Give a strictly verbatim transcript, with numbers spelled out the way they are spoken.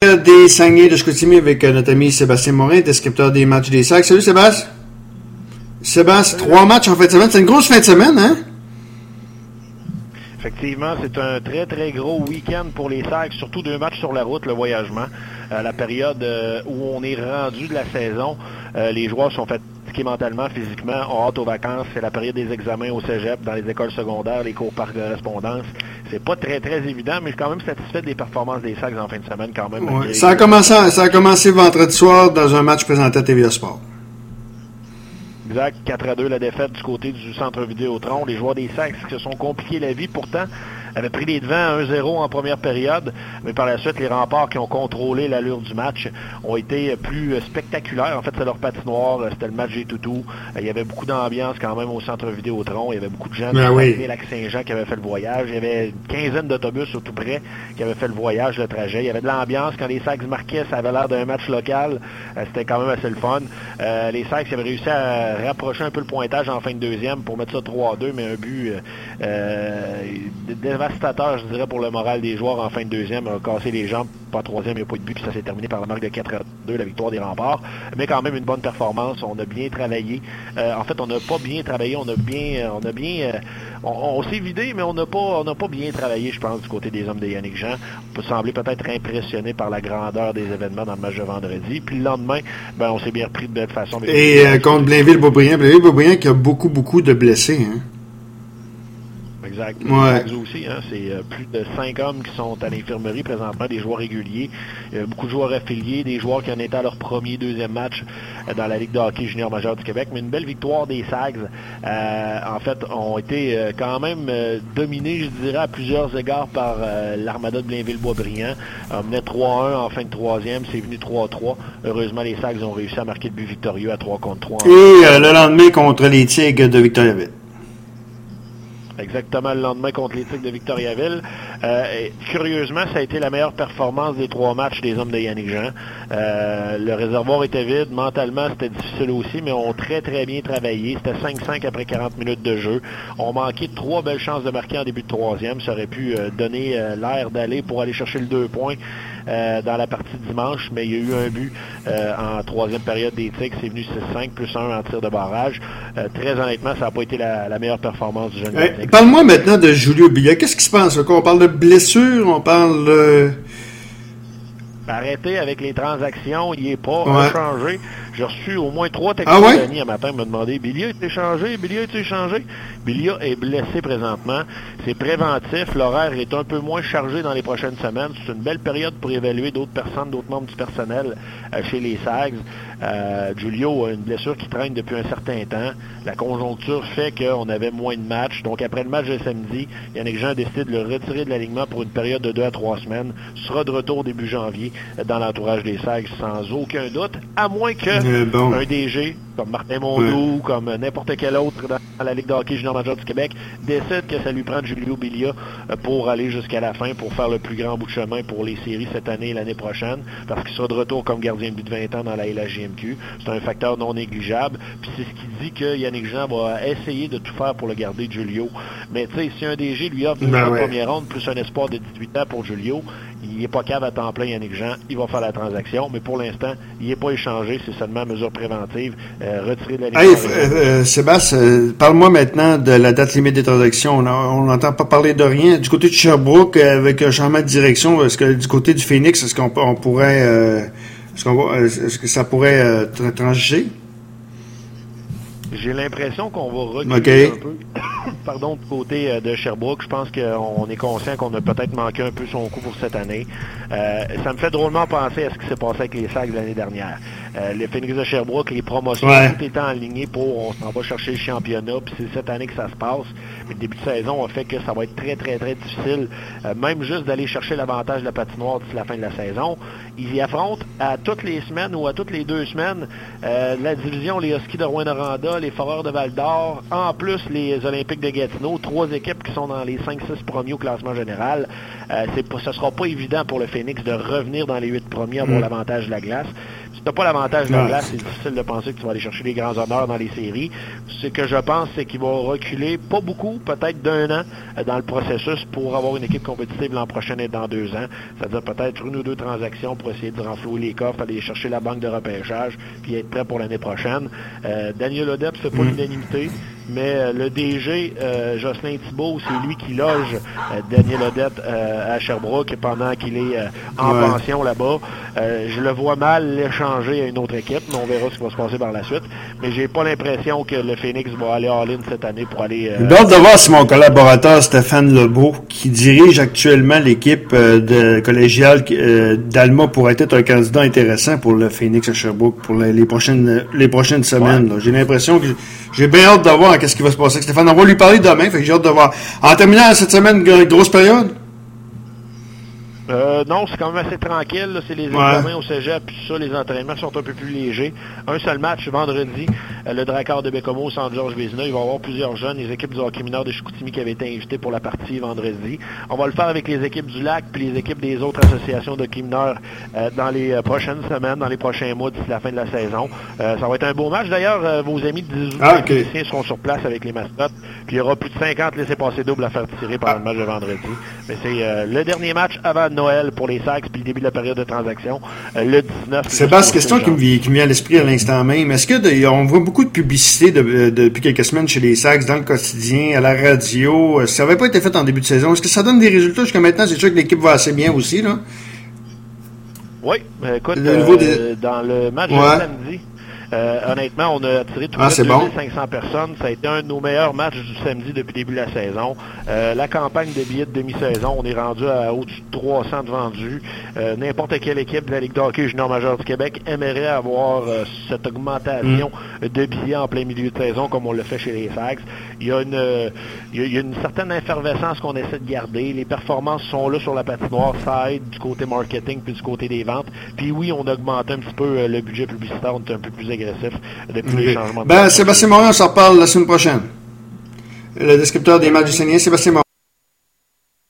des Saguenay de Chicoutimi avec euh, notre ami Sébastien Morin, descripteur des matchs des Sacs. Salut Sébastien. Sébastien, trois matchs en fin de semaine. C'est une grosse fin de semaine, hein? Effectivement, c'est un très, très gros week-end pour les Sacs, surtout deux matchs sur la route, le voyagement. Euh, la période euh, où on est rendu de la saison, euh, les joueurs sont fatigués mentalement, physiquement, ont hâte aux vacances. C'est la période des examens au cégep, dans les écoles secondaires, les cours par correspondance. C'est pas très, très évident, mais je suis quand même satisfait des performances des Sacs en fin de semaine quand même. Ouais. Ça, a commencé, ça a commencé vendredi soir dans un match présenté à T V A Sport. Exact, quatre à deux la défaite du côté du centre Vidéotron. Les joueurs des Sacs se sont compliqués la vie, pourtant avaient pris les devants un zéro en première période, mais par la suite, les remparts qui ont contrôlé l'allure du match ont été plus spectaculaires. En fait, c'est leur patinoire, c'était le match des toutous. Il y avait beaucoup d'ambiance quand même au centre Vidéotron. Il y avait beaucoup de gens ben du oui. Lac-Saint-Jean qui avaient fait le voyage. Il y avait une quinzaine d'autobus au tout près qui avaient fait le voyage, le trajet. Il y avait de l'ambiance. Quand les Sacs marquaient, ça avait l'air d'un match local. C'était quand même assez le fun. Euh, les Sacs avaient réussi à rapprocher un peu le pointage en fin de deuxième pour mettre ça trois à deux, mais un but euh, dévastateur, je dirais, pour le moral des joueurs en fin de deuxième. On a cassé les jambes, pas troisième, il n'y a pas de but, puis ça s'est terminé par la marque de quatre à deux, la victoire des Remparts. Mais quand même une bonne performance, on a bien travaillé. Euh, en fait, on n'a pas bien travaillé, on a bien, on a bien, euh, on, on s'est vidé, mais on n'a pas, on n'a pas bien travaillé, je pense, du côté des hommes de Yannick Jean. On peut sembler peut-être impressionné par la grandeur des événements dans le match de vendredi. Puis le lendemain, ben, on s'est bien repris de belle façon. Et euh, contre Blainville-Beaubriand, Blainville-Beaubriand qui a beaucoup, beaucoup de blessés, hein? Exact. Ouais. Aussi, hein, c'est euh, plus de cinq hommes qui sont à l'infirmerie présentement, des joueurs réguliers, euh, beaucoup de joueurs affiliés, des joueurs qui en étaient à leur premier, deuxième match euh, dans la Ligue de hockey junior majeur du Québec, mais une belle victoire des Sags. Euh, en fait, ont été euh, quand même euh, dominés, je dirais, à plusieurs égards par euh, l'Armada de Blainville-Boisbriand. On menait trois à un en fin de troisième, c'est venu trois à trois. Heureusement, les Sags ont réussi à marquer le but victorieux à trois contre trois. Et euh, le lendemain contre les Tigres de Victoriaville. Exactement, le lendemain contre les Tigres de Victoriaville. Euh, et, curieusement, ça a été la meilleure performance des trois matchs des hommes de Yannick Jean. Euh, le réservoir était vide, mentalement c'était difficile aussi, mais on a très très bien travaillé. C'était cinq cinq après quarante minutes de jeu. On manquait trois belles chances de marquer en début de troisième. Ça aurait pu euh, donner euh, l'air d'aller pour aller chercher le deux points euh, dans la partie dimanche, mais il y a eu un but euh, en troisième période des Tigres. C'est venu six cinq plus un en tir de barrage. Euh, très honnêtement, ça n'a pas été la, la meilleure performance du jeune hey, Parle-moi maintenant de Julio Billet. Qu'est-ce qui se passe? Là? On parle de blessure, on parle de... Arrêtez avec les transactions, il n'est pas ouais. échangé. J'ai reçu au moins trois textos ah ouais? d'amis un matin me demander Billy a été échangé, Billy a été échangé. Billy est blessé présentement. C'est préventif. L'horaire est un peu moins chargé dans les prochaines semaines. C'est une belle période pour évaluer d'autres personnes, d'autres membres du personnel euh, chez les Sags. Euh, Julio a une blessure qui traîne depuis un certain temps. La conjoncture fait qu'on avait moins de matchs. Donc après le match de samedi, Yannick Jean a décidé de le retirer de l'alignement pour une période de deux à trois semaines. Il sera de retour début janvier dans l'entourage des Sags sans aucun doute, à moins que euh, bon. un D G comme Martin Mondou, ouais. comme n'importe quel autre dans la Ligue de hockey junior majeur du Québec, décide que ça lui prend Julio Bilia pour aller jusqu'à la fin, pour faire le plus grand bout de chemin pour les séries cette année et l'année prochaine, parce qu'il sera de retour comme gardien de but de vingt ans dans la L H J M Q. C'est un facteur non négligeable. Puis c'est ce qui dit que Yannick Jean va essayer de tout faire pour le garder, Julio. Mais tu sais, si un D G lui offre une ben ouais. première ronde plus un espoir de dix-huit ans pour Julio, il n'est pas cave à temps plein, Yannick Jean. Il va faire la transaction, mais pour l'instant, il n'est pas échangé. C'est seulement mesure préventive. Euh, retiré de la Ligue. Hey, euh, euh, Sébastien, euh, parle-moi maintenant de la date limite des transactions. On n'entend pas parler de rien. Du côté de Sherbrooke, avec un changement de direction, est-ce que du côté du Phoenix, est-ce qu'on on pourrait, euh, est-ce, qu'on va, est-ce que ça pourrait euh, transiger? J'ai l'impression qu'on va reculer okay. un peu. Pardon, du côté euh, de Sherbrooke. Je pense qu'on est conscient qu'on a peut-être manqué un peu son coup pour cette année. Euh, ça me fait drôlement penser à ce qui s'est passé avec les Sags l'année dernière. Euh, les Phoenix de Sherbrooke, les promotions, ouais. tout étant aligné pour on s'en va chercher le championnat, puis c'est cette année que ça se passe. Mais le début de saison a fait que ça va être très, très, très difficile, euh, même juste d'aller chercher l'avantage de la patinoire d'ici la fin de la saison. Ils y affrontent à toutes les semaines ou à toutes les deux semaines euh, la division, les Huskies de Rouyn-Noranda, les Foreurs de Val-d'Or, en plus les Olympiques de Gatineau, trois équipes qui sont dans les cinq six premiers au classement général. Euh, c'est pas, ce ne sera pas évident pour le Phoenix de revenir dans les huit premiers, avoir mmh. l'avantage de la glace. tu n'as pas l'avantage de la Ouais. glace, c'est difficile de penser que tu vas aller chercher les grands honneurs dans les séries. Ce que je pense, c'est qu'ils vont reculer, pas beaucoup, peut-être d'un an, euh, dans le processus pour avoir une équipe compétitive l'an prochain et dans deux ans. C'est-à-dire peut-être une ou deux transactions pour essayer de renflouer les coffres, aller chercher la banque de repêchage, puis être prêt pour l'année prochaine. Euh, Daniel Audette ne fait pas Mm. l'unanimité, mais euh, le D G, euh, Jocelyn Thibault, c'est lui qui loge euh, Daniel Audette euh, à Sherbrooke pendant qu'il est euh, en Ouais. pension là-bas. Euh, je le vois mal l'échanger à une autre équipe, mais on verra ce qui va se passer par la suite. Mais j'ai pas l'impression que le Phoenix va aller all-in cette année pour aller... Euh, J'ai hâte de voir si mon collaborateur Stéphane Lebeau, qui dirige actuellement l'équipe euh, de collégiale euh, d'Alma, pourrait être un candidat intéressant pour le Phoenix à Sherbrooke pour les, les prochaines les prochaines semaines. Ouais. J'ai l'impression que j'ai bien hâte de voir qu'est-ce qui va se passer avec Stéphane. On va lui parler demain, fait que j'ai hâte de voir. En terminant cette semaine, grosse période? Euh, non, c'est quand même assez tranquille. Là. C'est les Ouais. examens au cégep, puis ça, les entraînements sont un peu plus légers. Un seul match vendredi, euh, le Dracard de Bécomo au centre Georges Vézina. Il va y avoir plusieurs jeunes, les équipes du hockey mineur de Chicoutimi qui avaient été invitées pour la partie vendredi. On va le faire avec les équipes du Lac puis les équipes des autres associations de hockey mineur euh, dans les euh, prochaines semaines, dans les prochains mois d'ici la fin de la saison. Euh, ça va être un beau match. D'ailleurs, euh, vos amis de dix-huit Ah, okay. musiciens seront sur place avec les mascottes. Puis il y aura plus de cinquante laissés-passer doubles à faire tirer pendant Ah. le match de vendredi. Mais c'est euh, le dernier match avant Noël pour les Sacs puis le début de la période de transaction, euh, le dix-neuf. Sébastien, question qui me, vient, qui me vient à l'esprit à l'instant même. Est-ce que de, on voit beaucoup de publicité de, de, depuis quelques semaines chez les Sacs, dans le quotidien, à la radio? Ça n'avait pas été fait en début de saison. Est-ce que ça donne des résultats jusqu'à maintenant? C'est sûr que l'équipe va assez bien aussi, là. Oui, ben, écoute, Le niveau euh, des- dans le match Ouais. de samedi, euh, honnêtement, on a attiré tout Ah, de c'est suite bon. deux mille cinq cents personnes. Ça a été un de nos meilleurs matchs du samedi depuis le début de la saison. Euh, la campagne de billets de demi-saison, on est rendu à au-dessus de trois cents de vendus. Euh, n'importe quelle équipe de la Ligue de hockey junior majeur du Québec aimerait avoir euh, cette augmentation Mm. de billets en plein milieu de saison comme on le fait chez les Sags. Il y a une, euh, il y a, il y a une certaine effervescence qu'on essaie de garder. Les performances sont là sur la patinoire. Ça aide du côté marketing puis du côté des ventes. Puis oui, on a augmenté un petit peu euh, le budget publicitaire. On est un peu plus agressif depuis Okay. les changements de Ben, Sébastien Morin, on s'en reparle la semaine prochaine. Le descripteur des matchs du Seigneur, Sébastien Morin.